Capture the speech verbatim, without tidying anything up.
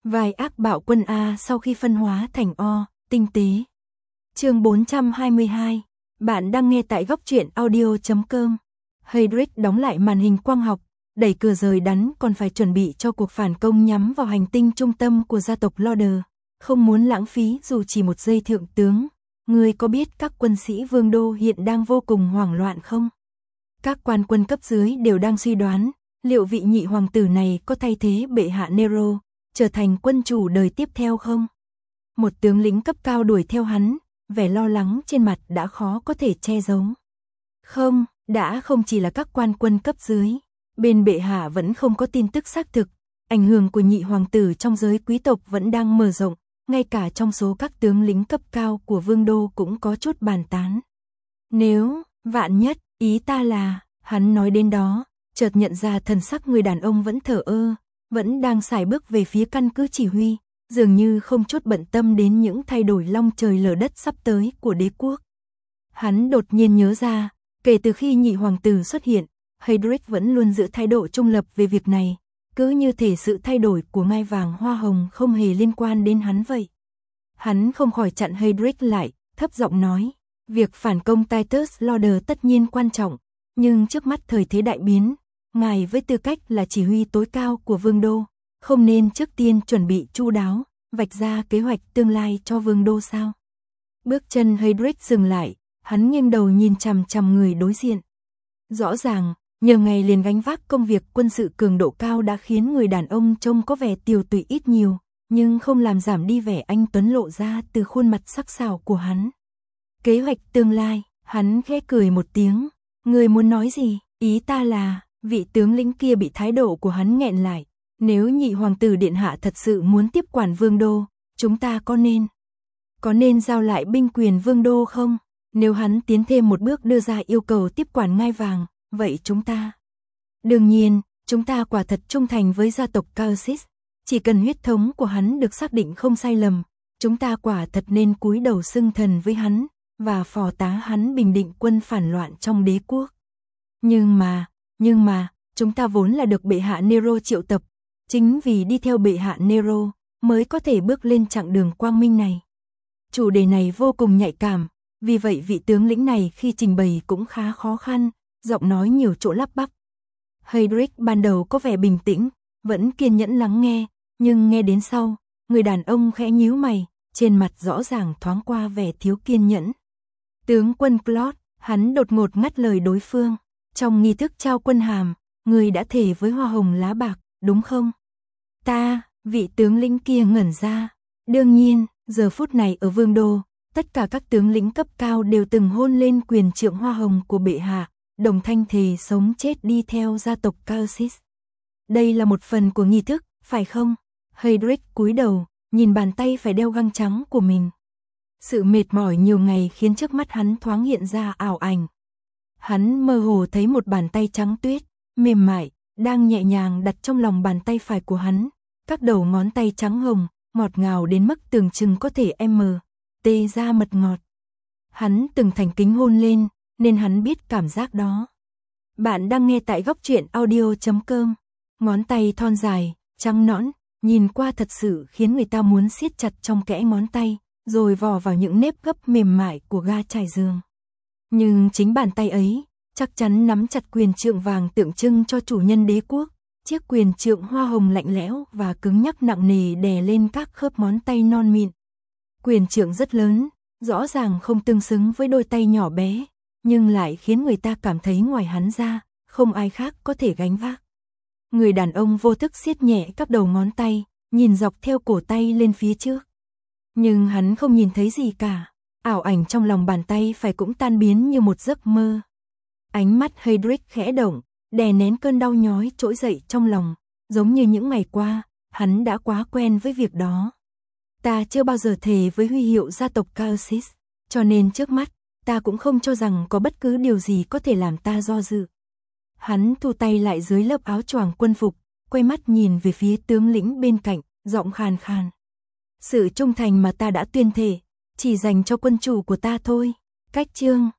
Vai ác bạo quân A sau khi phân hóa thành O, tinh tế. Chương bốn trăm hai mươi hai. Bạn đang nghe tại góc truyện audio chấm com. Heydrich đóng lại màn hình quang học, đẩy cửa rời đắn còn phải chuẩn bị cho cuộc phản công nhắm vào hành tinh trung tâm của gia tộc Lorder. Không muốn lãng phí dù chỉ một giây thượng tướng. Ngươi có biết các quân sĩ vương đô hiện đang vô cùng hoảng loạn không? Các quan quân cấp dưới đều đang suy đoán, liệu vị nhị hoàng tử này có thay thế bệ hạ Nero, trở thành quân chủ đời tiếp theo không? Một tướng lĩnh cấp cao đuổi theo hắn, vẻ lo lắng trên mặt đã khó có thể che giấu. Không, đã không chỉ là các quan quân cấp dưới, bên bệ hạ vẫn không có tin tức xác thực, ảnh hưởng của nhị hoàng tử trong giới quý tộc vẫn đang mở rộng, ngay cả trong số các tướng lĩnh cấp cao của vương đô cũng có chút bàn tán. Nếu, vạn nhất, ý ta là, hắn nói đến đó, chợt nhận ra thần sắc người đàn ông vẫn thờ ơ, vẫn đang sải bước về phía căn cứ chỉ huy, dường như không chút bận tâm đến những thay đổi long trời lở đất sắp tới của đế quốc. Hắn đột nhiên nhớ ra, kể từ khi nhị hoàng tử xuất hiện, Heydrich vẫn luôn giữ thái độ trung lập về việc này, cứ như thể sự thay đổi của ngai vàng hoa hồng không hề liên quan đến hắn vậy. Hắn không khỏi chặn Heydrich lại, thấp giọng nói, việc phản công Titus Lorder tất nhiên quan trọng, nhưng trước mắt thời thế đại biến, ngài với tư cách là chỉ huy tối cao của vương đô, không nên trước tiên chuẩn bị chu đáo, vạch ra kế hoạch tương lai cho vương đô sao? Bước chân Heydrich dừng lại, hắn nghiêng đầu nhìn chằm chằm người đối diện. Rõ ràng, nhiều ngày liền gánh vác công việc quân sự cường độ cao đã khiến người đàn ông trông có vẻ tiều tụy ít nhiều, nhưng không làm giảm đi vẻ anh tuấn lộ ra từ khuôn mặt sắc sảo của hắn. Kế hoạch tương lai, hắn khẽ cười một tiếng, người muốn nói gì? Ý ta là, vị tướng lĩnh kia bị thái độ của hắn nghẹn lại. Nếu nhị hoàng tử điện hạ thật sự muốn tiếp quản vương đô, chúng ta có nên có nên giao lại binh quyền vương đô không? Nếu hắn tiến thêm một bước đưa ra yêu cầu tiếp quản ngai vàng, vậy chúng ta đương nhiên, chúng ta quả thật trung thành với gia tộc Caersis, chỉ cần huyết thống của hắn được xác định không sai lầm, chúng ta quả thật nên cúi đầu xưng thần với hắn và phò tá hắn bình định quân phản loạn trong đế quốc. Nhưng mà, nhưng mà, chúng ta vốn là được bệ hạ Nero triệu tập, chính vì đi theo bệ hạ Nero mới có thể bước lên chặng đường quang minh này. Chủ đề này vô cùng nhạy cảm, vì vậy vị tướng lĩnh này khi trình bày cũng khá khó khăn, giọng nói nhiều chỗ lắp bắp. Heydrich ban đầu có vẻ bình tĩnh, vẫn kiên nhẫn lắng nghe, nhưng nghe đến sau, người đàn ông khẽ nhíu mày, trên mặt rõ ràng thoáng qua vẻ thiếu kiên nhẫn. Tướng quân Claude, hắn đột ngột ngắt lời đối phương, trong nghi thức trao quân hàm, người đã thề với hoa hồng lá bạc, đúng không? Ta, vị tướng lĩnh kia ngẩn ra. Đương nhiên, giờ phút này ở vương đô, tất cả các tướng lĩnh cấp cao đều từng hôn lên quyền trượng hoa hồng của bệ hạ, đồng thanh thề sống chết đi theo gia tộc Caersis. Đây là một phần của nghi thức, phải không? Heydrich cúi đầu, nhìn bàn tay phải đeo găng trắng của mình. Sự mệt mỏi nhiều ngày khiến trước mắt hắn thoáng hiện ra ảo ảnh. Hắn mơ hồ thấy một bàn tay trắng tuyết, mềm mại, đang nhẹ nhàng đặt trong lòng bàn tay phải của hắn, các đầu ngón tay trắng hồng, ngọt ngào đến mức tưởng chừng có thể m, t ra mật ngọt. Hắn từng thành kính hôn lên, nên hắn biết cảm giác đó. Bạn đang nghe tại góc truyện audio chấm com. Ngón tay thon dài, trắng nõn, nhìn qua thật sự khiến người ta muốn siết chặt trong kẽ ngón tay, rồi vò vào những nếp gấp mềm mại của ga trải giường. Nhưng chính bàn tay ấy, chắc chắn nắm chặt quyền trượng vàng tượng trưng cho chủ nhân đế quốc, chiếc quyền trượng hoa hồng lạnh lẽo và cứng nhắc nặng nề đè lên các khớp ngón tay non mịn. Quyền trượng rất lớn, rõ ràng không tương xứng với đôi tay nhỏ bé, nhưng lại khiến người ta cảm thấy ngoài hắn ra, không ai khác có thể gánh vác. Người đàn ông vô thức siết nhẹ các đầu ngón tay, nhìn dọc theo cổ tay lên phía trước. Nhưng hắn không nhìn thấy gì cả, ảo ảnh trong lòng bàn tay phải cũng tan biến như một giấc mơ. Ánh mắt Heydrich khẽ động, đè nén cơn đau nhói trỗi dậy trong lòng, giống như những ngày qua, hắn đã quá quen với việc đó. Ta chưa bao giờ thề với huy hiệu gia tộc Caersis, cho nên trước mắt, ta cũng không cho rằng có bất cứ điều gì có thể làm ta do dự. Hắn thu tay lại dưới lớp áo choàng quân phục, quay mắt nhìn về phía tướng lĩnh bên cạnh, giọng khàn khàn. Sự trung thành mà ta đã tuyên thệ, chỉ dành cho quân chủ của ta thôi. Cách chương